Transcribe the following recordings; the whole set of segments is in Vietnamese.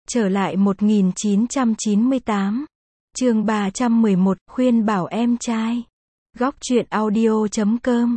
Trở lại 1998. Chương 311, khuyên bảo em trai. Góc truyện audio.com.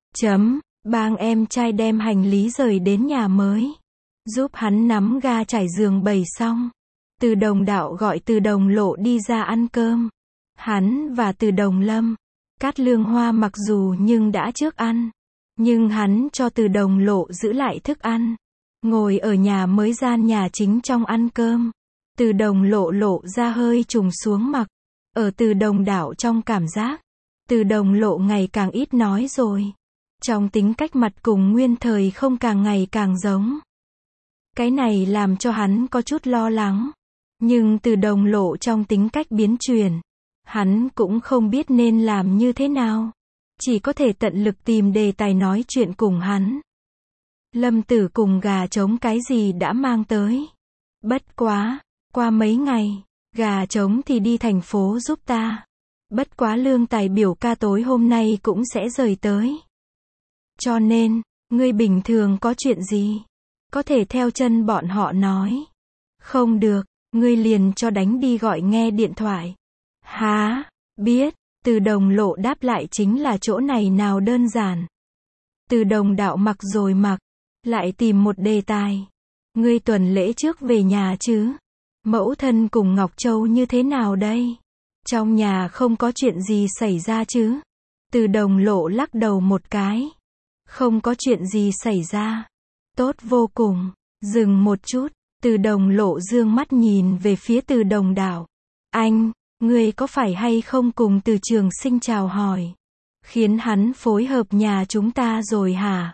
Bang em trai đem hành lý rời đến nhà mới. Giúp hắn nắm ga trải giường bày xong. Từ Đồng Đạo gọi Từ Đồng Lộ đi ra ăn cơm. Hắn và Từ Đồng Lâm, Cát Lương Hoa mặc dù nhưng đã trước ăn. Nhưng hắn cho Từ Đồng Lộ giữ lại thức ăn. Ngồi ở nhà mới gian nhà chính trong ăn cơm. Từ Đồng Lộ lộ ra hơi trùng xuống mặt. Ở Từ Đồng Đạo trong cảm giác, Từ Đồng Lộ ngày càng ít nói rồi. Trong tính cách mặt cùng nguyên thời không càng ngày càng giống. Cái này làm cho hắn có chút lo lắng. Nhưng Từ Đồng Lộ trong tính cách biến chuyển, hắn cũng không biết nên làm như thế nào. Chỉ có thể tận lực tìm đề tài nói chuyện cùng hắn. Lâm Tử cùng gà trống cái gì đã mang tới. Bất quá, qua mấy ngày, gà trống thì đi thành phố giúp ta. Bất quá Lương Tài biểu ca tối hôm nay cũng sẽ rời tới. Cho nên, ngươi bình thường có chuyện gì, có thể theo chân bọn họ nói. Không được, ngươi liền cho đánh đi gọi nghe điện thoại. Hả, biết. Từ Đồng Lộ đáp lại chính là chỗ này nào đơn giản. Từ Đồng Đạo mặc rồi mặc, lại tìm một đề tài. Ngươi tuần lễ trước về nhà chứ? Mẫu thân cùng Ngọc Châu như thế nào đây? Trong nhà không có chuyện gì xảy ra chứ? Từ Đồng Lộ lắc đầu một cái. Không có chuyện gì xảy ra. Tốt vô cùng. Dừng một chút, Từ Đồng Lộ dương mắt nhìn về phía Từ Đồng Đạo. Anh, ngươi có phải hay không cùng Từ Trường Sinh chào hỏi? Khiến hắn phối hợp nhà chúng ta rồi hả?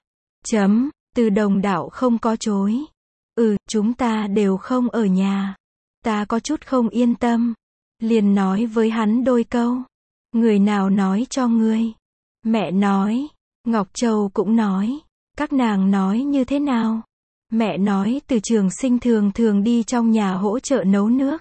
Từ Đồng Đạo không có chối. Chúng ta đều không ở nhà. Ta có chút không yên tâm. Liền nói với hắn đôi câu. Người nào nói cho ngươi? Mẹ nói. Ngọc Châu cũng nói. Các nàng nói như thế nào? Mẹ nói Từ Trường Sinh thường thường đi trong nhà hỗ trợ nấu nước,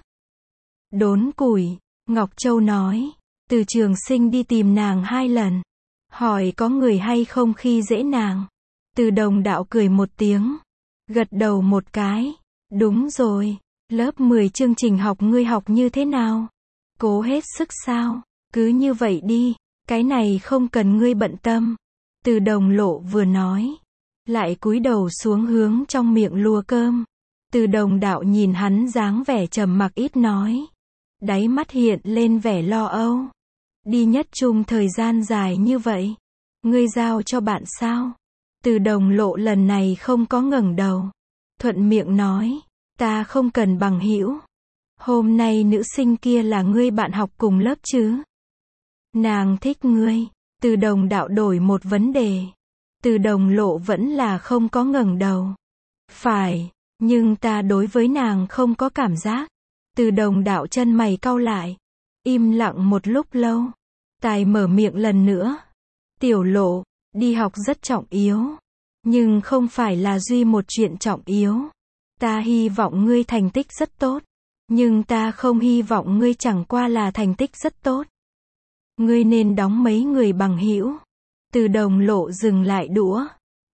đốn củi. Ngọc Châu nói. Từ Trường Sinh đi tìm nàng 2 lần. Hỏi có người hay không khi dễ nàng. Từ Đồng Đạo cười một tiếng. Gật đầu một cái. Đúng rồi. Lớp 10 chương trình học ngươi học như thế nào? Cố hết sức sao? Cứ như vậy đi. Cái này không cần ngươi bận tâm. Từ Đồng Lộ vừa nói, lại cúi đầu xuống hướng trong miệng lùa cơm. Từ Đồng Đạo nhìn hắn dáng vẻ trầm mặc ít nói. Đáy mắt hiện lên vẻ lo âu. Đi nhất chung thời gian dài như vậy. Ngươi giao cho bạn sao? Từ Đồng Lộ lần này không có ngẩng đầu. Thuận miệng nói. Ta không cần bằng hữu. Hôm nay nữ sinh kia là ngươi bạn học cùng lớp chứ? Nàng thích ngươi. Từ Đồng Đạo đổi một vấn đề. Từ Đồng Lộ vẫn là không có ngẩng đầu. Phải, nhưng ta đối với nàng không có cảm giác. Từ Đồng Đạo chân mày cau lại. Im lặng một lúc lâu. Tài mở miệng lần nữa. Tiểu Lộ, đi học rất trọng yếu. Nhưng không phải là duy một chuyện trọng yếu. Ta hy vọng ngươi thành tích rất tốt. Nhưng ta không hy vọng ngươi chẳng qua là thành tích rất tốt. Ngươi nên đóng mấy người bằng hữu. Từ Đồng Lộ dừng lại đũa.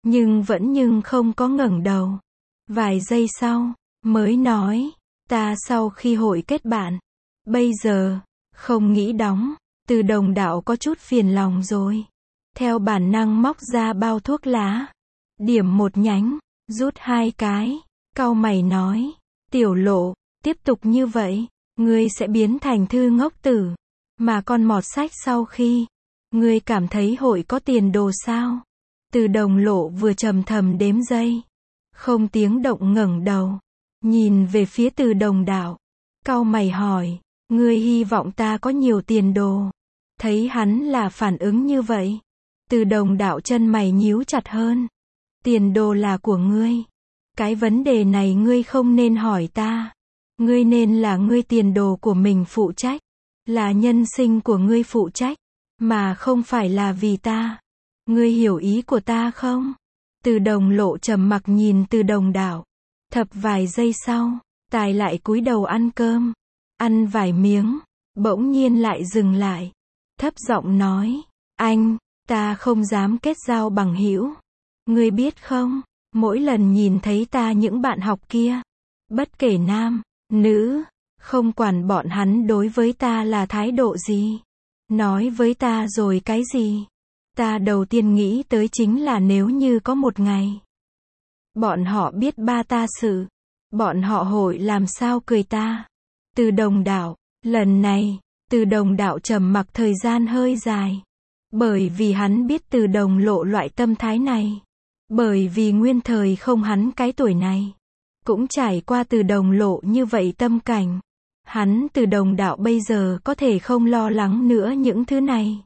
Nhưng không có ngẩng đầu. Vài giây sau, mới nói. Ta sau khi hội kết bạn. Bây giờ, không nghĩ đóng. Từ Đồng Đạo có chút phiền lòng rồi. Theo bản năng móc ra bao thuốc lá. Điểm một nhánh, rút 2 cái. Cau mày nói. Tiểu Lộ, tiếp tục như vậy, ngươi sẽ biến thành thư ngốc tử. Mà con mọt sách sau khi, ngươi cảm thấy hội có tiền đồ sao? Từ Đồng Lộ vừa trầm thầm đếm giây. Không tiếng động ngẩng đầu. Nhìn về phía Từ Đồng Đạo. Cau mày hỏi. Ngươi hy vọng ta có nhiều tiền đồ. Thấy hắn là phản ứng như vậy. Từ Đồng Đạo chân mày nhíu chặt hơn. Tiền đồ là của ngươi. Cái vấn đề này ngươi không nên hỏi ta. Ngươi nên là ngươi tiền đồ của mình phụ trách. Là nhân sinh của ngươi phụ trách. Mà không phải là vì ta. Ngươi hiểu ý của ta không? Từ Đồng Lộ trầm mặc nhìn Từ Đồng Đạo. Thập vài giây sau, Tài lại cúi đầu ăn cơm. Ăn vài miếng, bỗng nhiên lại dừng lại. Thấp giọng nói. Anh, ta không dám kết giao bằng hữu. Ngươi biết không, mỗi lần nhìn thấy ta những bạn học kia, bất kể nam, Nữ, không quản bọn hắn đối với ta là thái độ gì. Nói với ta rồi cái gì. Ta đầu tiên nghĩ tới chính là nếu như có một ngày. Bọn họ biết ba ta sự. Bọn họ hội làm sao cười ta. Từ Đồng Đạo, lần này, Từ Đồng Đạo trầm mặc thời gian hơi dài. Bởi vì hắn biết Từ Đồng Lộ loại tâm thái này. Bởi vì nguyên thời không hắn cái tuổi này. Cũng trải qua Từ Đồng Lộ như vậy tâm cảnh. Hắn Từ Đồng Đạo bây giờ có thể không lo lắng nữa những thứ này.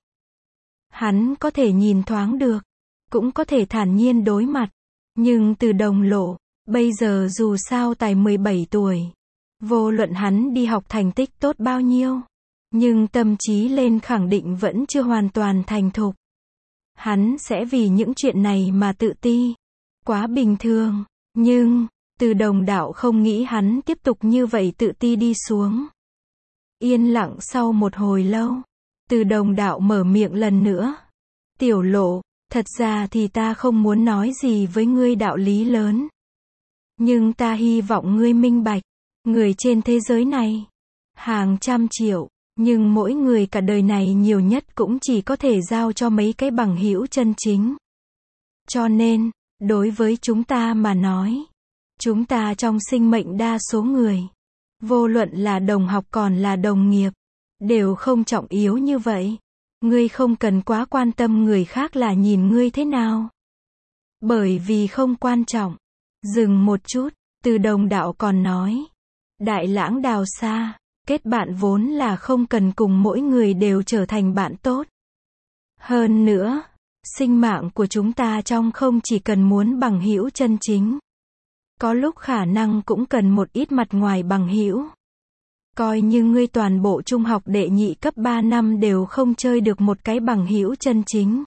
Hắn có thể nhìn thoáng được. Cũng có thể thản nhiên đối mặt. Nhưng Từ Đồng Lộ, bây giờ dù sao tài 17 tuổi. Vô luận hắn đi học thành tích tốt bao nhiêu. Nhưng tâm trí lên khẳng định vẫn chưa hoàn toàn thành thục. Hắn sẽ vì những chuyện này mà tự ti. Quá bình thường. Nhưng, Từ Đồng Đạo không nghĩ hắn tiếp tục như vậy tự ti đi xuống. Yên lặng sau một hồi lâu. Từ Đồng Đạo mở miệng lần nữa. Tiểu Lộ, thật ra thì ta không muốn nói gì với ngươi đạo lý lớn. Nhưng ta hy vọng ngươi minh bạch. Người trên thế giới này. Hàng trăm triệu. Nhưng mỗi người cả đời này nhiều nhất cũng chỉ có thể giao cho mấy cái bằng hữu chân chính. Cho nên, đối với chúng ta mà nói. Chúng ta trong sinh mệnh đa số người. Vô luận là đồng học còn là đồng nghiệp. Đều không trọng yếu như vậy. Ngươi không cần quá quan tâm người khác là nhìn ngươi thế nào. Bởi vì không quan trọng. Dừng một chút, Từ Đồng Đạo còn nói. Đại lãng đào xa. Kết bạn vốn là không cần cùng mỗi người đều trở thành bạn tốt. Hơn nữa, sinh mạng của chúng ta trong không chỉ cần muốn bằng hữu chân chính. Có lúc khả năng cũng cần một ít mặt ngoài bằng hữu. Coi như ngươi toàn bộ trung học đệ nhị cấp 3 năm đều không chơi được một cái bằng hữu chân chính.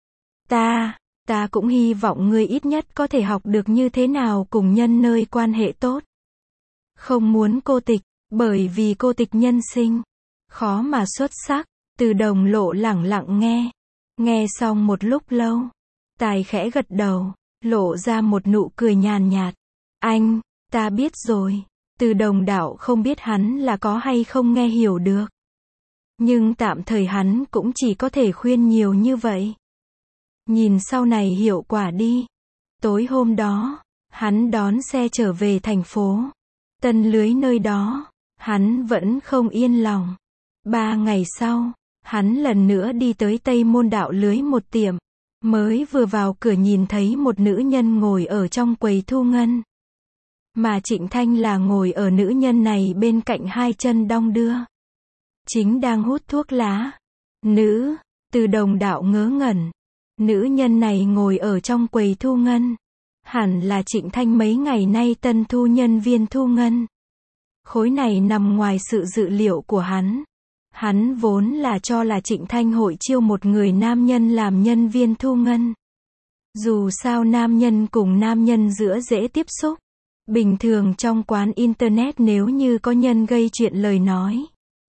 Ta cũng hy vọng ngươi ít nhất có thể học được như thế nào cùng nhân nơi quan hệ tốt. Không muốn cô tịch, bởi vì cô tịch nhân sinh. Khó mà xuất sắc, Từ Đồng Lộ lẳng lặng nghe. Nghe xong một lúc lâu. Tài khẽ gật đầu, lộ ra một nụ cười nhàn nhạt. Anh, ta biết rồi. Từ Đồng Đạo không biết hắn là có hay không nghe hiểu được. Nhưng tạm thời hắn cũng chỉ có thể khuyên nhiều như vậy. Nhìn sau này hiệu quả đi. Tối hôm đó, hắn đón xe trở về thành phố Tân Lưới nơi đó. Hắn vẫn không yên lòng. 3 ngày sau, hắn lần nữa đi tới Tây Môn Đạo Lưới một tiệm. Mới vừa vào cửa nhìn thấy một nữ nhân ngồi ở trong quầy thu ngân. Mà Trịnh Thanh là ngồi ở nữ nhân này bên cạnh hai chân đong đưa. Chính đang hút thuốc lá. Nữ, Từ Đồng Đạo ngớ ngẩn. Nữ nhân này ngồi ở trong quầy thu ngân. Hẳn là Trịnh Thanh mấy ngày nay tân thu nhân viên thu ngân. Khối này nằm ngoài sự dự liệu của hắn. Hắn vốn là cho là Trịnh Thanh hội chiêu một người nam nhân làm nhân viên thu ngân. Dù sao nam nhân cùng nam nhân giữa dễ tiếp xúc. Bình thường trong quán internet nếu như có nhân gây chuyện lời nói.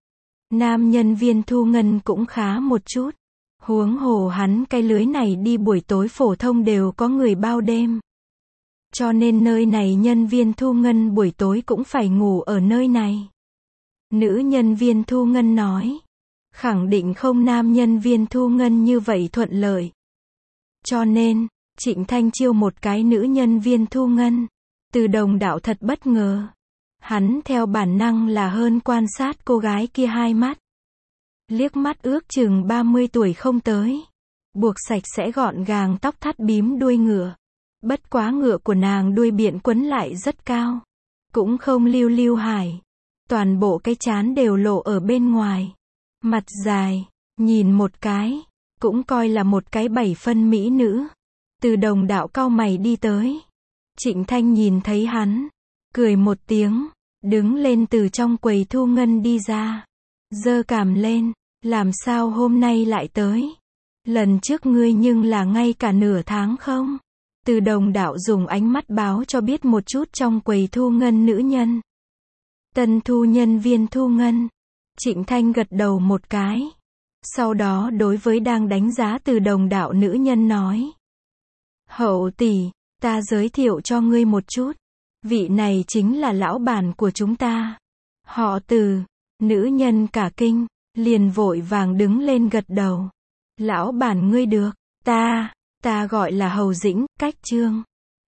Nam nhân viên thu ngân cũng khá một chút. Huống hồ hắn cái lưới này đi buổi tối phổ thông đều có người bao đêm. Cho nên nơi này nhân viên thu ngân buổi tối cũng phải ngủ ở nơi này. Nữ nhân viên thu ngân nói. Khẳng định không nam nhân viên thu ngân như vậy thuận lợi. Cho nên, Trịnh Thanh chiêu một cái nữ nhân viên thu ngân. Từ Đồng Đạo thật bất ngờ. Hắn theo bản năng là hơn quan sát cô gái kia hai mắt. Liếc mắt ước chừng 30 tuổi không tới. Buộc sạch sẽ gọn gàng tóc thắt bím đuôi ngựa. Bất quá ngựa của nàng đuôi biện quấn lại rất cao. Cũng không lưu lưu hải. Toàn bộ cái trán đều lộ ở bên ngoài. Mặt dài, nhìn một cái, cũng coi là một cái 7 phân mỹ nữ. Từ Đồng Đạo cau mày đi tới. Trịnh Thanh nhìn thấy hắn, cười một tiếng, đứng lên từ trong quầy thu ngân đi ra. Giơ cằm lên, làm sao hôm nay lại tới? Lần trước ngươi nhưng là ngay cả nửa tháng không? Từ Đồng Đạo dùng ánh mắt báo cho biết một chút trong quầy thu ngân nữ nhân. Tân thu nhân viên thu ngân. Trịnh Thanh gật đầu một cái. Sau đó đối với đang đánh giá Từ Đồng Đạo nữ nhân nói. Hậu tỷ, ta giới thiệu cho ngươi một chút. Vị này chính là lão bản của chúng ta. Họ Từ. Nữ nhân cả kinh, liền vội vàng đứng lên gật đầu. Lão bản ngươi được, ta gọi là Hầu Dĩnh, cách Trương.